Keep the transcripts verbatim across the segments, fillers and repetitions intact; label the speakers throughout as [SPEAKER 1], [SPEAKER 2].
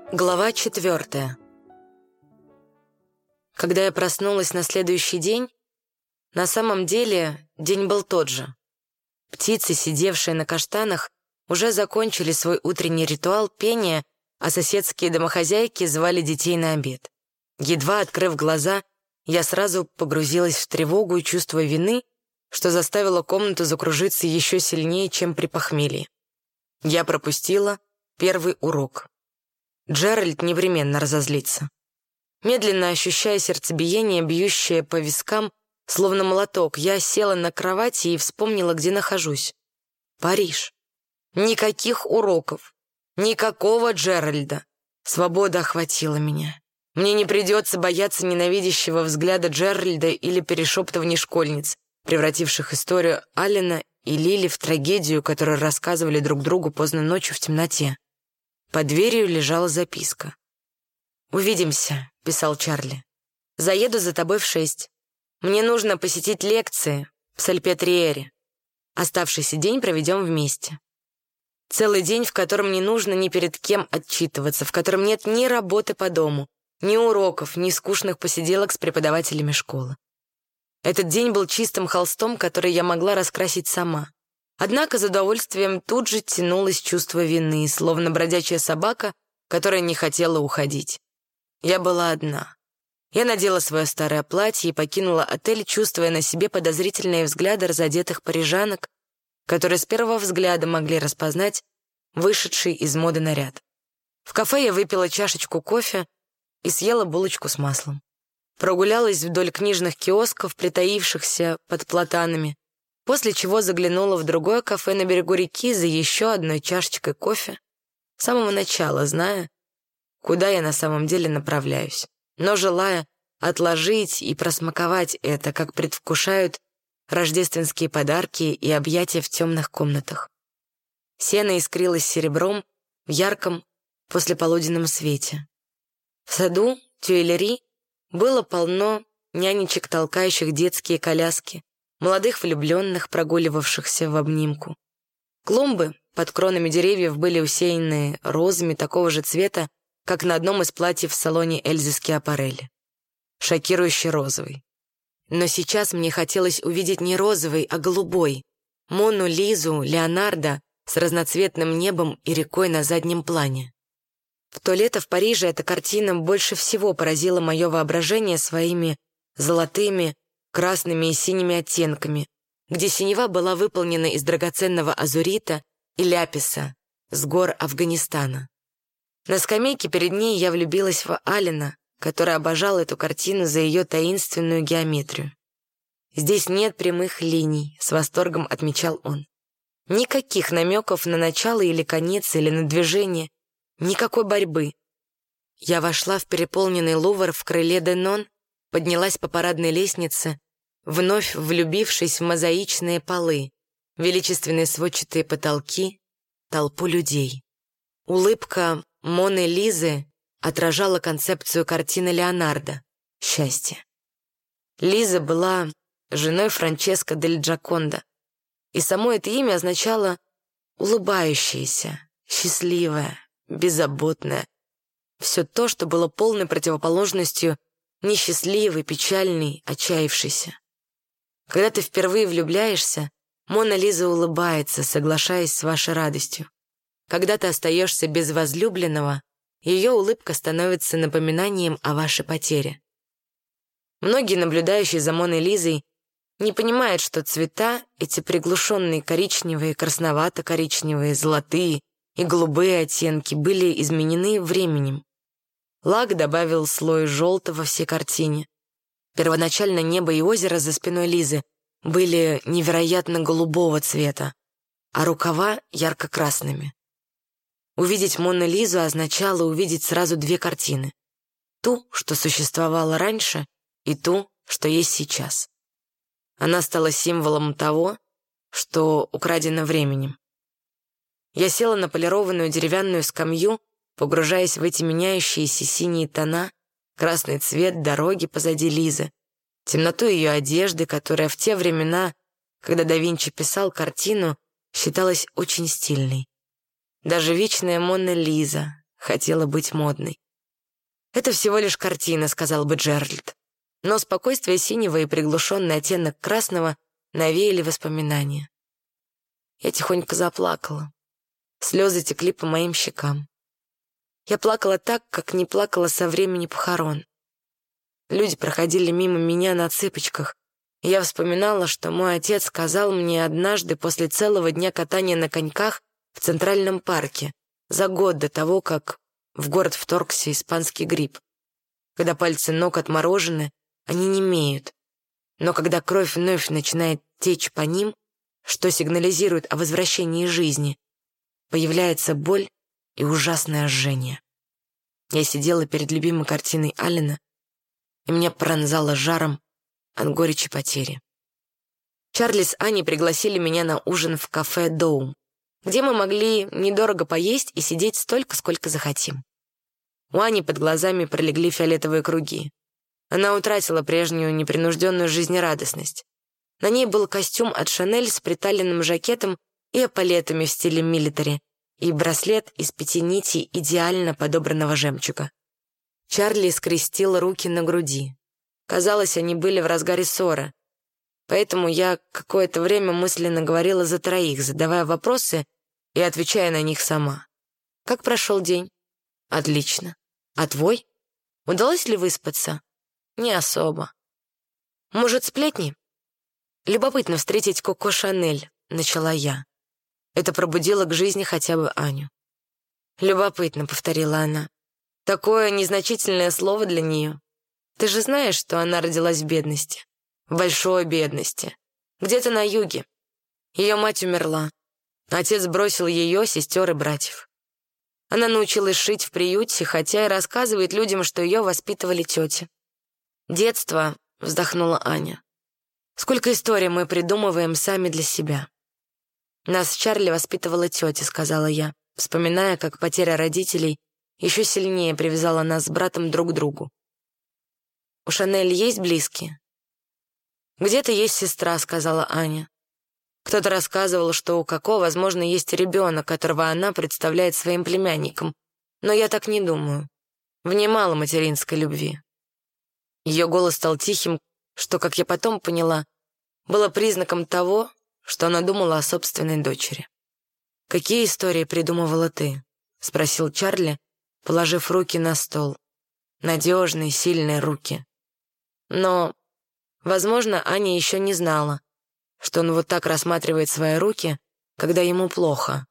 [SPEAKER 1] Глава четвертая. Когда я проснулась на следующий день, на самом деле день был тот же. Птицы, сидевшие на каштанах, уже закончили свой утренний ритуал пения, а соседские домохозяйки звали детей на обед. Едва открыв глаза, я сразу погрузилась в тревогу и чувство вины, что заставило комнату закружиться еще сильнее, чем при похмелье. Я пропустила первый урок. Джеральд непременно разозлится. Медленно ощущая сердцебиение, бьющее по вискам, словно молоток, я села на кровати и вспомнила, где нахожусь. Париж. Никаких уроков. Никакого Джеральда. Свобода охватила меня. Мне не придется бояться ненавидящего взгляда Джеральда или перешептываний школьниц, превративших историю Аллена и Лили в трагедию, которую рассказывали друг другу поздно ночью в темноте. Под дверью лежала записка. «Увидимся», — писал Чарли. «Заеду за тобой в шесть. Мне нужно посетить лекции в Сальпетриере. Оставшийся день проведем вместе. Целый день, в котором не нужно ни перед кем отчитываться, в котором нет ни работы по дому, ни уроков, ни скучных посиделок с преподавателями школы. Этот день был чистым холстом, который я могла раскрасить сама. Однако за удовольствием тут же тянулось чувство вины, словно бродячая собака, которая не хотела уходить. Я была одна. Я надела свое старое платье и покинула отель, чувствуя на себе подозрительные взгляды разодетых парижанок, которые с первого взгляда могли распознать вышедший из моды наряд. В кафе я выпила чашечку кофе и съела булочку с маслом. Прогулялась вдоль книжных киосков, притаившихся под платанами, после чего заглянула в другое кафе на берегу реки за еще одной чашечкой кофе, с самого начала зная, куда я на самом деле направляюсь, но желая отложить и просмаковать это, как предвкушают рождественские подарки и объятия в темных комнатах. Сено искрилось серебром в ярком послеполуденном свете. В саду Тюильри было полно нянечек, толкающих детские коляски, молодых влюбленных, прогуливавшихся в обнимку. Клумбы под кронами деревьев были усеяны розами такого же цвета, как на одном из платьев в салоне Эльзы Скиапарелли. Шокирующе розовый. Но сейчас мне хотелось увидеть не розовый, а голубой. Мону Лизу Леонардо с разноцветным небом и рекой на заднем плане. В то лето в Париже эта картина больше всего поразила мое воображение своими золотыми, красными и синими оттенками, где синева была выполнена из драгоценного азурита и ляписа с гор Афганистана. На скамейке перед ней я влюбилась в Аллена, который обожал эту картину за ее таинственную геометрию. «Здесь нет прямых линий», — с восторгом отмечал он. «Никаких намеков на начало или конец, или на движение, никакой борьбы». Я вошла в переполненный Лувр в крыле Денон, поднялась по парадной лестнице, вновь влюбившись в мозаичные полы, величественные сводчатые потолки, толпу людей. Улыбка Моны Лизы отражала концепцию картины Леонардо «Счастье». Лиза была женой Франческо дель Джаконда, и само это имя означало «улыбающаяся», «счастливая», «беззаботная». Все то, что было полной противоположностью несчастливой, печальной, отчаявшейся. Когда ты впервые влюбляешься, Мона Лиза улыбается, соглашаясь с вашей радостью. Когда ты остаешься без возлюбленного, ее улыбка становится напоминанием о вашей потере. Многие, наблюдающие за Моной Лизой, не понимают, что цвета, эти приглушенные коричневые, красновато-коричневые, золотые и голубые оттенки, были изменены временем. Лак добавил слой желтого всей картине. Первоначально небо и озеро за спиной Лизы были невероятно голубого цвета, а рукава ярко-красными. Увидеть Мону Лизу означало увидеть сразу две картины. Ту, что существовала раньше, и ту, что есть сейчас. Она стала символом того, что украдено временем. Я села на полированную деревянную скамью, погружаясь в эти меняющиеся синие тона, красный цвет дороги позади Лизы, темноту ее одежды, которая в те времена, когда да Винчи писал картину, считалась очень стильной. Даже вечная Мона Лиза, хотела быть модной. «Это всего лишь картина», — сказал бы Джеральд. Но спокойствие синего и приглушенный оттенок красного навеяли воспоминания. Я тихонько заплакала. Слезы текли по моим щекам. Я плакала так, как не плакала со времени похорон. Люди проходили мимо меня на цыпочках, и я вспоминала, что мой отец сказал мне однажды после целого дня катания на коньках в Центральном парке, за год до того, как в город вторгся испанский грипп. Когда пальцы ног отморожены, они немеют. Но когда кровь вновь начинает течь по ним, что сигнализирует о возвращении жизни, появляется боль и ужасное жжение. Я сидела перед любимой картиной Аллена, и меня пронзало жаром от горечи потери. Чарли с Аней пригласили меня на ужин в кафе «Доум», где мы могли недорого поесть и сидеть столько, сколько захотим. У Ани под глазами пролегли фиолетовые круги. Она утратила прежнюю непринужденную жизнерадостность. На ней был костюм от «Шанель» с приталенным жакетом и эполетами в стиле милитари, и браслет из пяти нитей идеально подобранного жемчуга. Чарли скрестил руки на груди. Казалось, они были в разгаре ссоры. Поэтому я какое-то время мысленно говорила за троих, задавая вопросы и отвечая на них сама. «Как прошел день?» «Отлично. А твой? Удалось ли выспаться?» «Не особо». «Может, сплетни?» «Любопытно встретить Коко Шанель», — начала я. Это пробудило к жизни хотя бы Аню. «Любопытно», — повторила она. «Такое незначительное слово для нее. Ты же знаешь, что она родилась в бедности. В большой бедности. Где-то на юге. Ее мать умерла. Отец бросил ее, сестер и братьев. Она научилась шить в приюте, хотя и рассказывает людям, что ее воспитывали тети. «Детство», — вздохнула Аня. «Сколько историй мы придумываем сами для себя». «Нас с Чарли воспитывала тетя», — сказала я, вспоминая, как потеря родителей еще сильнее привязала нас с братом друг к другу. «У Шанель есть близкие?» «Где-то есть сестра», — сказала Аня. Кто-то рассказывал, что у Коко, возможно, есть ребенок, которого она представляет своим племянником. Но я так не думаю. В ней мало материнской любви. Ее голос стал тихим, что, как я потом поняла, было признаком того, что она думала о собственной дочери. «Какие истории придумывала ты?» — спросил Чарли, положив руки на стол. Надежные, сильные руки. Но, возможно, Аня еще не знала, что он вот так рассматривает свои руки, когда ему плохо.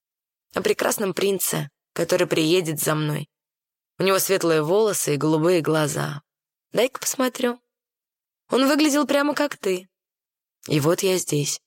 [SPEAKER 1] О прекрасном принце, который приедет за мной. У него светлые волосы и голубые глаза. Дай-ка посмотрю. Он выглядел прямо как ты. И вот я здесь.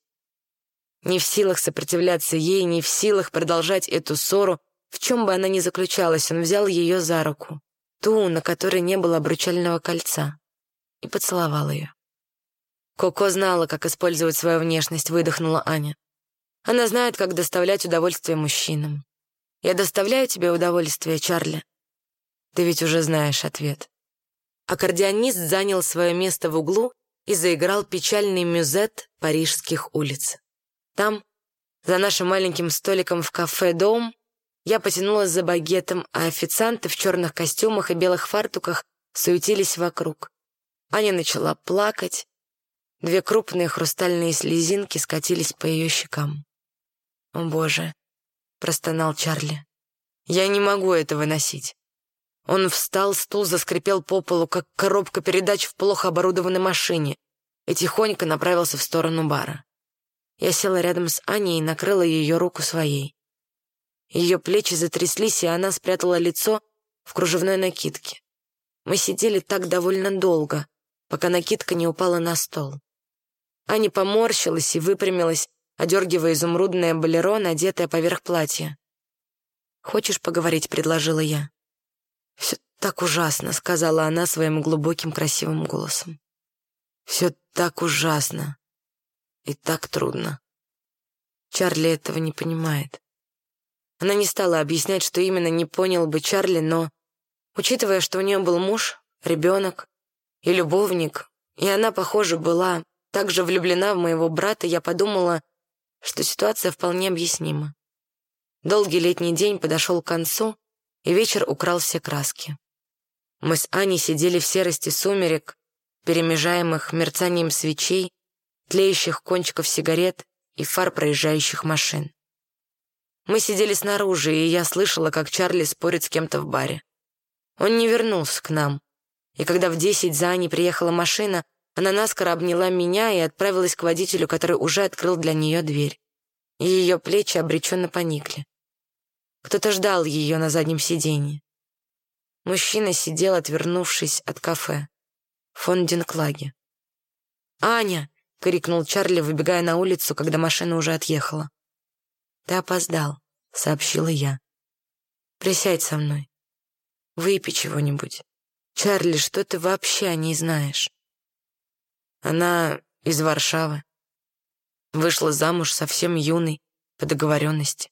[SPEAKER 1] Не в силах сопротивляться ей, не в силах продолжать эту ссору, в чем бы она ни заключалась, он взял ее за руку, ту, на которой не было обручального кольца, и поцеловал ее. «Коко знала, как использовать свою внешность», — выдохнула Аня. «Она знает, как доставлять удовольствие мужчинам. Я доставляю тебе удовольствие, Чарли?» «Ты ведь уже знаешь ответ». Аккордеонист занял свое место в углу и заиграл печальный мюзет парижских улиц. Там, за нашим маленьким столиком в кафе «Дом», я потянулась за багетом, а официанты в черных костюмах и белых фартуках суетились вокруг. Аня начала плакать. Две крупные хрустальные слезинки скатились по ее щекам. «О, Боже!» — простонал Чарли. «Я не могу это выносить». Он встал, стул заскрипел по полу, как коробка передач в плохо оборудованной машине, и тихонько направился в сторону бара. Я села рядом с Аней и накрыла ее руку своей. Ее плечи затряслись, и она спрятала лицо в кружевной накидке. Мы сидели так довольно долго, пока накидка не упала на стол. Аня поморщилась и выпрямилась, одергивая изумрудное болеро, надетое поверх платья. «Хочешь поговорить?» — предложила я. «Все так ужасно», — сказала она своим глубоким красивым голосом. «Все так ужасно и так трудно». Чарли этого не понимает. Она не стала объяснять, что именно не понял бы Чарли, но, учитывая, что у нее был муж, ребенок и любовник, и она, похоже, была так же влюблена в моего брата, я подумала, что ситуация вполне объяснима. Долгий летний день подошел к концу, и вечер украл все краски. Мы с Аней сидели в серости сумерек, перемежаемых мерцанием свечей, тлеющих кончиков сигарет и фар проезжающих машин. Мы сидели снаружи, и я слышала, как Чарли спорит с кем-то в баре. Он не вернулся к нам, и когда в десять за Аней приехала машина, она наскоро обняла меня и отправилась к водителю, который уже открыл для нее дверь. И ее плечи обреченно поникли. Кто-то ждал ее на заднем сиденье. Мужчина сидел, отвернувшись от кафе. Фон Динклаге. «Аня!» — крикнул Чарли, выбегая на улицу, когда машина уже отъехала. «Ты опоздал», — сообщила я. «Присядь со мной. Выпей чего-нибудь. Чарли, что ты вообще о ней знаешь?» Она из Варшавы. Вышла замуж совсем юной, по договоренности.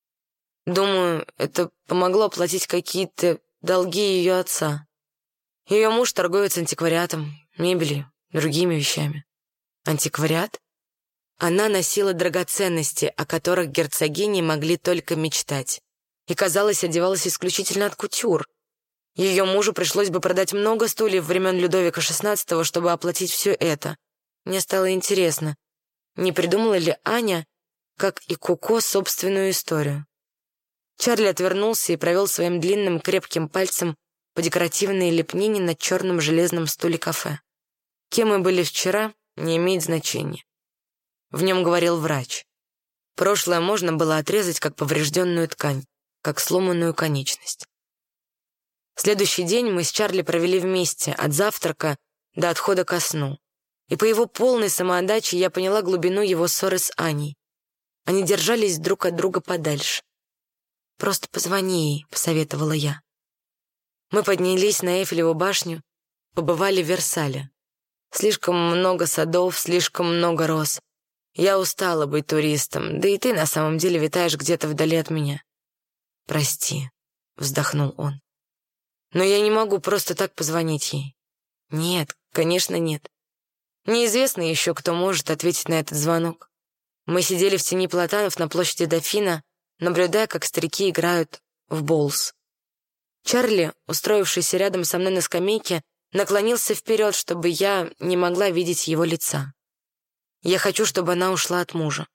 [SPEAKER 1] Думаю, это помогло оплатить какие-то долги ее отца. Ее муж торговец антиквариатом, мебелью, другими вещами. Антиквариат? Она носила драгоценности, о которых герцогини могли только мечтать. И, казалось, одевалась исключительно от кутюр. Ее мужу пришлось бы продать много стульев времен Людовика шестнадцатого, чтобы оплатить все это. Мне стало интересно, не придумала ли Аня, как и Коко, собственную историю. Чарли отвернулся и провел своим длинным крепким пальцем по декоративной лепнине на черном железном стуле кафе. Кем мы были вчера, не имеет значения. В нем говорил врач. Прошлое можно было отрезать как поврежденную ткань, как сломанную конечность. Следующий день мы с Чарли провели вместе, от завтрака до отхода ко сну. И по его полной самоотдаче я поняла глубину его ссоры с Аней. Они держались друг от друга подальше. «Просто позвони ей», — посоветовала я. Мы поднялись на Эйфелеву башню, побывали в Версале. Слишком много садов, слишком много роз. Я устала быть туристом, да и ты на самом деле витаешь где-то вдали от меня. «Прости», — вздохнул он. «Но я не могу просто так позвонить ей». «Нет, конечно, нет. Неизвестно еще, кто может ответить на этот звонок». Мы сидели в тени платанов на площади Дофина, наблюдая, как старики играют в боулс. Чарли, устроившийся рядом со мной на скамейке, наклонился вперед, чтобы я не могла видеть его лица. Я хочу, чтобы она ушла от мужа.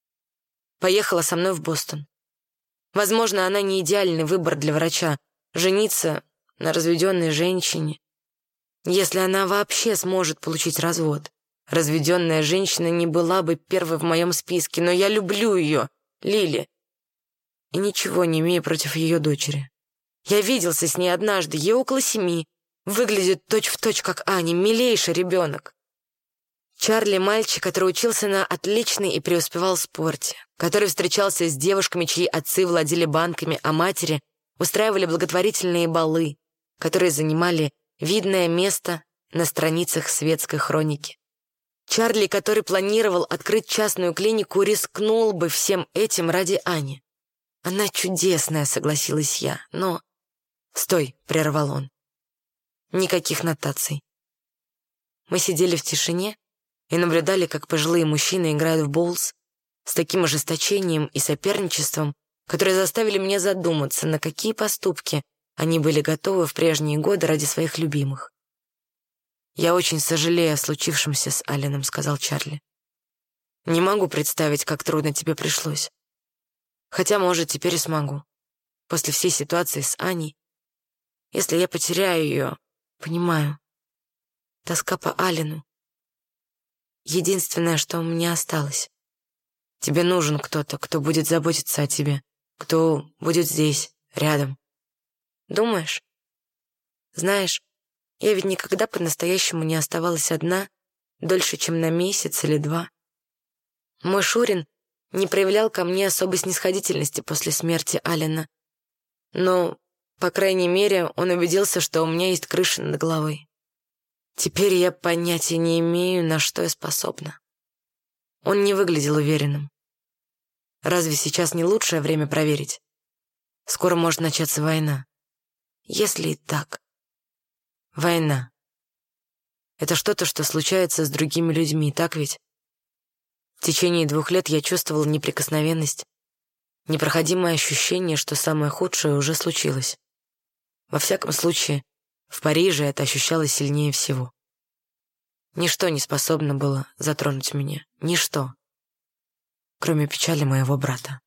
[SPEAKER 1] Поехала со мной в Бостон. Возможно, она не идеальный выбор для врача — жениться на разведенной женщине. Если она вообще сможет получить развод. Разведенная женщина не была бы первой в моем списке, но я люблю ее, Лили. И ничего не имею против ее дочери. Я виделся с ней однажды, ей около семи. Выглядит точь-в-точь, как Аня, милейший ребенок. Чарли — мальчик, который учился на отличной и преуспевал в спорте, который встречался с девушками, чьи отцы владели банками, а матери устраивали благотворительные балы, которые занимали видное место на страницах светской хроники. Чарли, который планировал открыть частную клинику, рискнул бы всем этим ради Ани. Она чудесная, согласилась я, но... «Стой», — прервал он. Никаких нотаций. Мы сидели в тишине и наблюдали, как пожилые мужчины играют в боулс с таким ожесточением и соперничеством, которые заставили меня задуматься, на какие поступки они были готовы в прежние годы ради своих любимых. «Я очень сожалею о случившемся с Алленом», — сказал Чарли. «Не могу представить, как трудно тебе пришлось. Хотя, может, теперь и смогу. После всей ситуации с Аней. Если я потеряю ее, понимаю. Тоска по Аллену. Единственное, что у меня осталось. Тебе нужен кто-то, кто будет заботиться о тебе, кто будет здесь, рядом. Думаешь? Знаешь, я ведь никогда по-настоящему не оставалась одна дольше, чем на месяц или два. Мой Шурин не проявлял ко мне особой снисходительности после смерти Аллена. Но, по крайней мере, он убедился, что у меня есть крыша над головой. Теперь я понятия не имею, на что я способна. Он не выглядел уверенным. Разве сейчас не лучшее время проверить? Скоро может начаться война. Если и так. Война. Это что-то, что случается с другими людьми, так ведь? В течение двух лет я чувствовала неприкосновенность, непроходимое ощущение, что самое худшее уже случилось. Во всяком случае, в Париже это ощущалось сильнее всего. Ничто не способно было затронуть меня. Ничто. Кроме печали моего брата.